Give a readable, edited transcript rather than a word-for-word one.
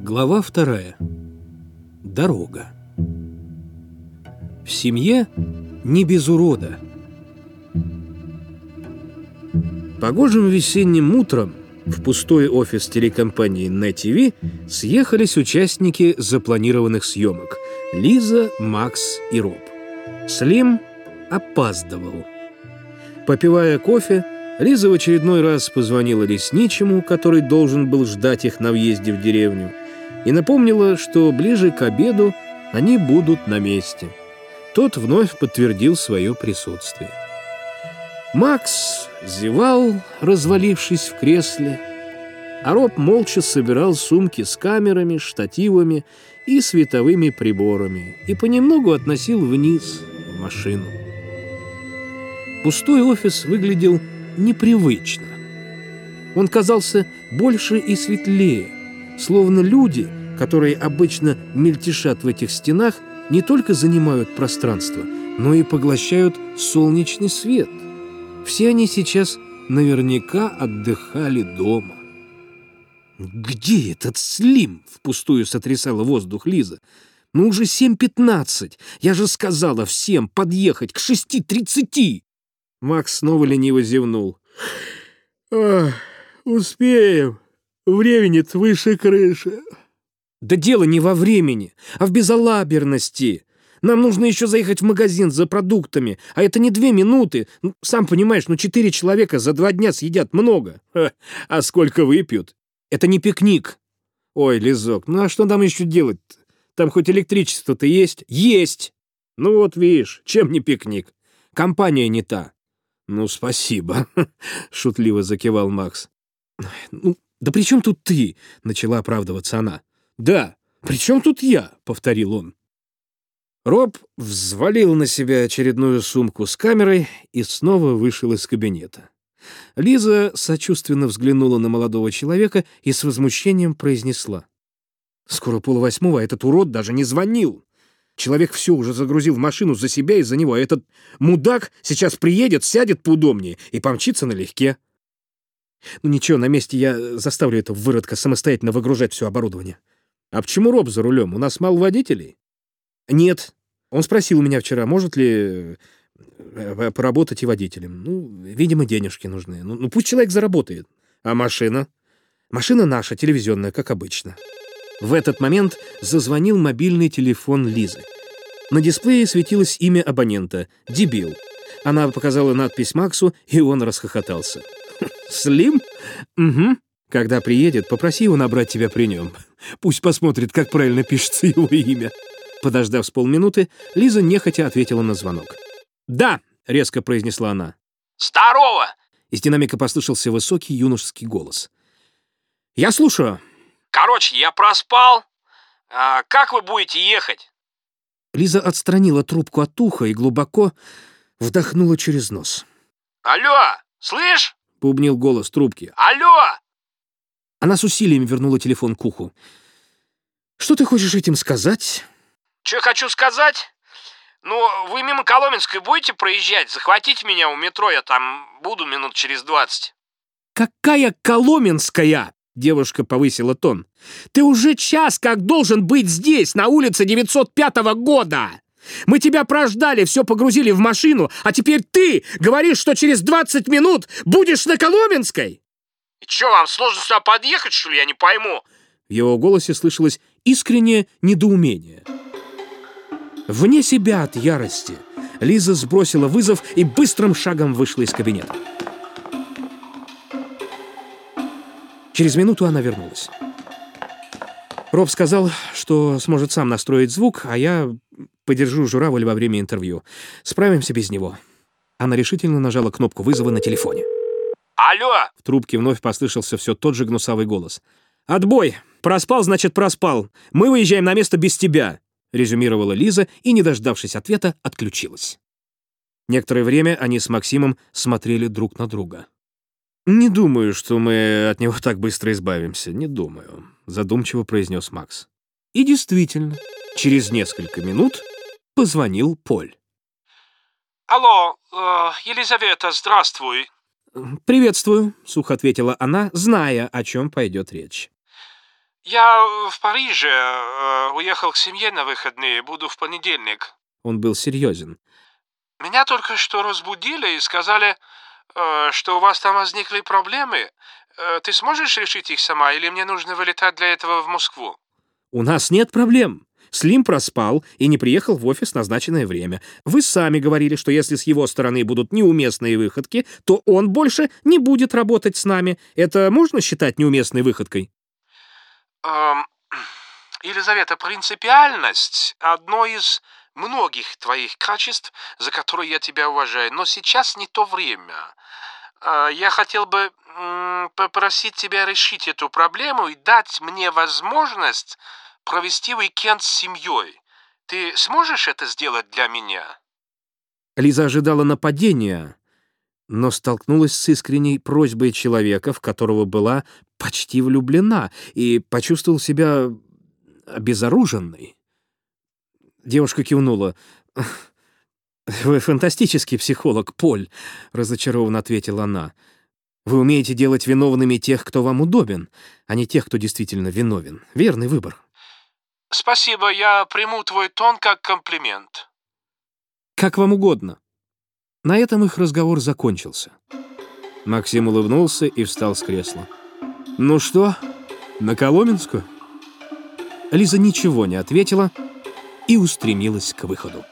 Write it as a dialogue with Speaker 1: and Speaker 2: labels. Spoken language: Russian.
Speaker 1: Глава 2. Дорога. В семье не без урода. Погожим весенним утром в пустой офис телекомпании NET-TV съехались участники запланированных съемок – Лиза, Макс и Роб. Слим опаздывал. Попивая кофе, Лиза в очередной раз позвонила лесничему, который должен был ждать их на въезде в деревню, и напомнила, что ближе к обеду они будут на месте. Тот вновь подтвердил свое присутствие. Макс зевал, развалившись в кресле, а Роб молча собирал сумки с камерами, штативами и световыми приборами и понемногу относил вниз в машину. Пустой офис выглядел непривычно. Он казался больше и светлее, словно люди, которые обычно мельтешат в этих стенах, не только занимают пространство, но и поглощают солнечный свет. Все они сейчас наверняка отдыхали дома. «Где этот Слим?» — впустую сотрясала воздух Лиза. «Ну уже 7:15. Я же сказала всем подъехать к 6:30. Макс снова лениво зевнул. «Успеем. Времени-то выше крыши». «Да дело не во времени, а в безалаберности. Нам нужно еще заехать в магазин за продуктами, а это не 2 минуты. Сам понимаешь, 4 человека за 2 дня съедят много. А сколько выпьют? Это не пикник. Ой, Лизок, а что там еще делать-то? Там хоть электричество-то есть?» «Есть! Ну вот видишь, чем не пикник? Компания не та». «Ну, спасибо», — шутливо закивал Макс. «Да при чем тут ты?» — начала оправдываться она. «Да, при чем тут я?» — повторил он. Роб взвалил на себя очередную сумку с камерой и снова вышел из кабинета. Лиза сочувственно взглянула на молодого человека и с возмущением произнесла: «Скоро 7:30, а этот урод даже не звонил. Человек все уже загрузил в машину за себя и за него, а этот мудак сейчас приедет, сядет поудобнее и помчится налегке. Ну ничего, на месте я заставлю этого выродка самостоятельно выгружать все оборудование». «А почему Роб за рулем? У нас мало водителей?» «Нет. Он спросил у меня вчера, может ли поработать и водителем. Видимо, денежки нужны. Пусть человек заработает. А машина?» «Машина наша, телевизионная, как обычно». В этот момент зазвонил мобильный телефон Лизы. На дисплее светилось имя абонента — «Дебил». Она показала надпись Максу, и он расхохотался. «Слим? Угу. Когда приедет, попроси его набрать тебя при нем. Пусть посмотрит, как правильно пишется его имя». Подождав с полминуты, Лиза нехотя ответила на звонок. «Да!» — резко произнесла она.
Speaker 2: «Здорово!»
Speaker 1: Из динамика послышался высокий юношеский голос. «Я слушаю».
Speaker 2: «Короче, я проспал. Как вы будете ехать?»
Speaker 1: Лиза отстранила трубку от уха и глубоко вдохнула через нос.
Speaker 2: «Алло, слышь?»
Speaker 1: — бубнил голос трубки.
Speaker 2: «Алло!»
Speaker 1: Она с усилием вернула телефон к уху. «Что ты хочешь этим сказать?»
Speaker 2: «Что хочу сказать? Вы мимо Коломенской будете проезжать? Захватите меня у метро, я там буду минут через 20.
Speaker 1: «Какая Коломенская?» — девушка повысила тон. «Ты уже час как должен быть здесь, на улице 905 года! Мы тебя прождали, все погрузили в машину, а теперь ты говоришь, что через 20 минут будешь на Коломенской!»
Speaker 2: И что, вам сложно сюда подъехать, что ли? Я не пойму».
Speaker 1: В его голосе слышалось искреннее недоумение. Вне себя от ярости Лиза сбросила вызов и быстрым шагом вышла из кабинета. Через минуту она вернулась. Роб сказал, что сможет сам настроить звук, а я подержу журавль во время интервью. Справимся без него. Она решительно нажала кнопку вызова на телефоне.
Speaker 2: «Алло!»
Speaker 1: В трубке вновь послышался все тот же гнусавый голос. «Отбой! Проспал, значит, проспал. Мы выезжаем на место без тебя», — резюмировала Лиза и, не дождавшись ответа, отключилась. Некоторое время они с Максимом смотрели друг на друга. «Не думаю, что мы от него так быстро избавимся. Не думаю», — задумчиво произнес Макс. И действительно, через несколько минут позвонил Поль.
Speaker 2: «Алло, Елизавета, здравствуй».
Speaker 1: «Приветствую», — сухо ответила она, зная, о чем пойдет речь.
Speaker 2: Я в Париже, уехал к семье на выходные, буду в понедельник.
Speaker 1: Он был серьезен.
Speaker 2: Меня только что разбудили и сказали, что у вас там возникли проблемы. Ты сможешь решить их сама, или мне нужно вылетать для этого в Москву?
Speaker 1: У нас нет проблем. Слим проспал и не приехал в офис в назначенное время. Вы сами говорили, что если с его стороны будут неуместные выходки, то он больше не будет работать с нами. Это можно считать неуместной выходкой?
Speaker 2: Елизавета, принципиальность — одно из многих твоих качеств, за которые я тебя уважаю. Но сейчас не то время. Я хотел бы попросить тебя решить эту проблему и дать мне возможность провести уикенд с семьей. Ты сможешь это сделать для меня?
Speaker 1: Лиза ожидала нападения, но столкнулась с искренней просьбой человека, в которого была почти влюблена, и почувствовала себя обезоруженной. Девушка кивнула. «Вы фантастический психолог, Поль», — разочарованно ответила она. «Вы умеете делать виновными тех, кто вам удобен, а не тех, кто действительно виновен. Верный выбор».
Speaker 2: Спасибо, я приму твой тон как комплимент.
Speaker 1: «Как вам угодно». На этом их разговор закончился. Максим улыбнулся и встал с кресла. «Ну что, на Коломенскую?» Лиза ничего не ответила и устремилась к выходу.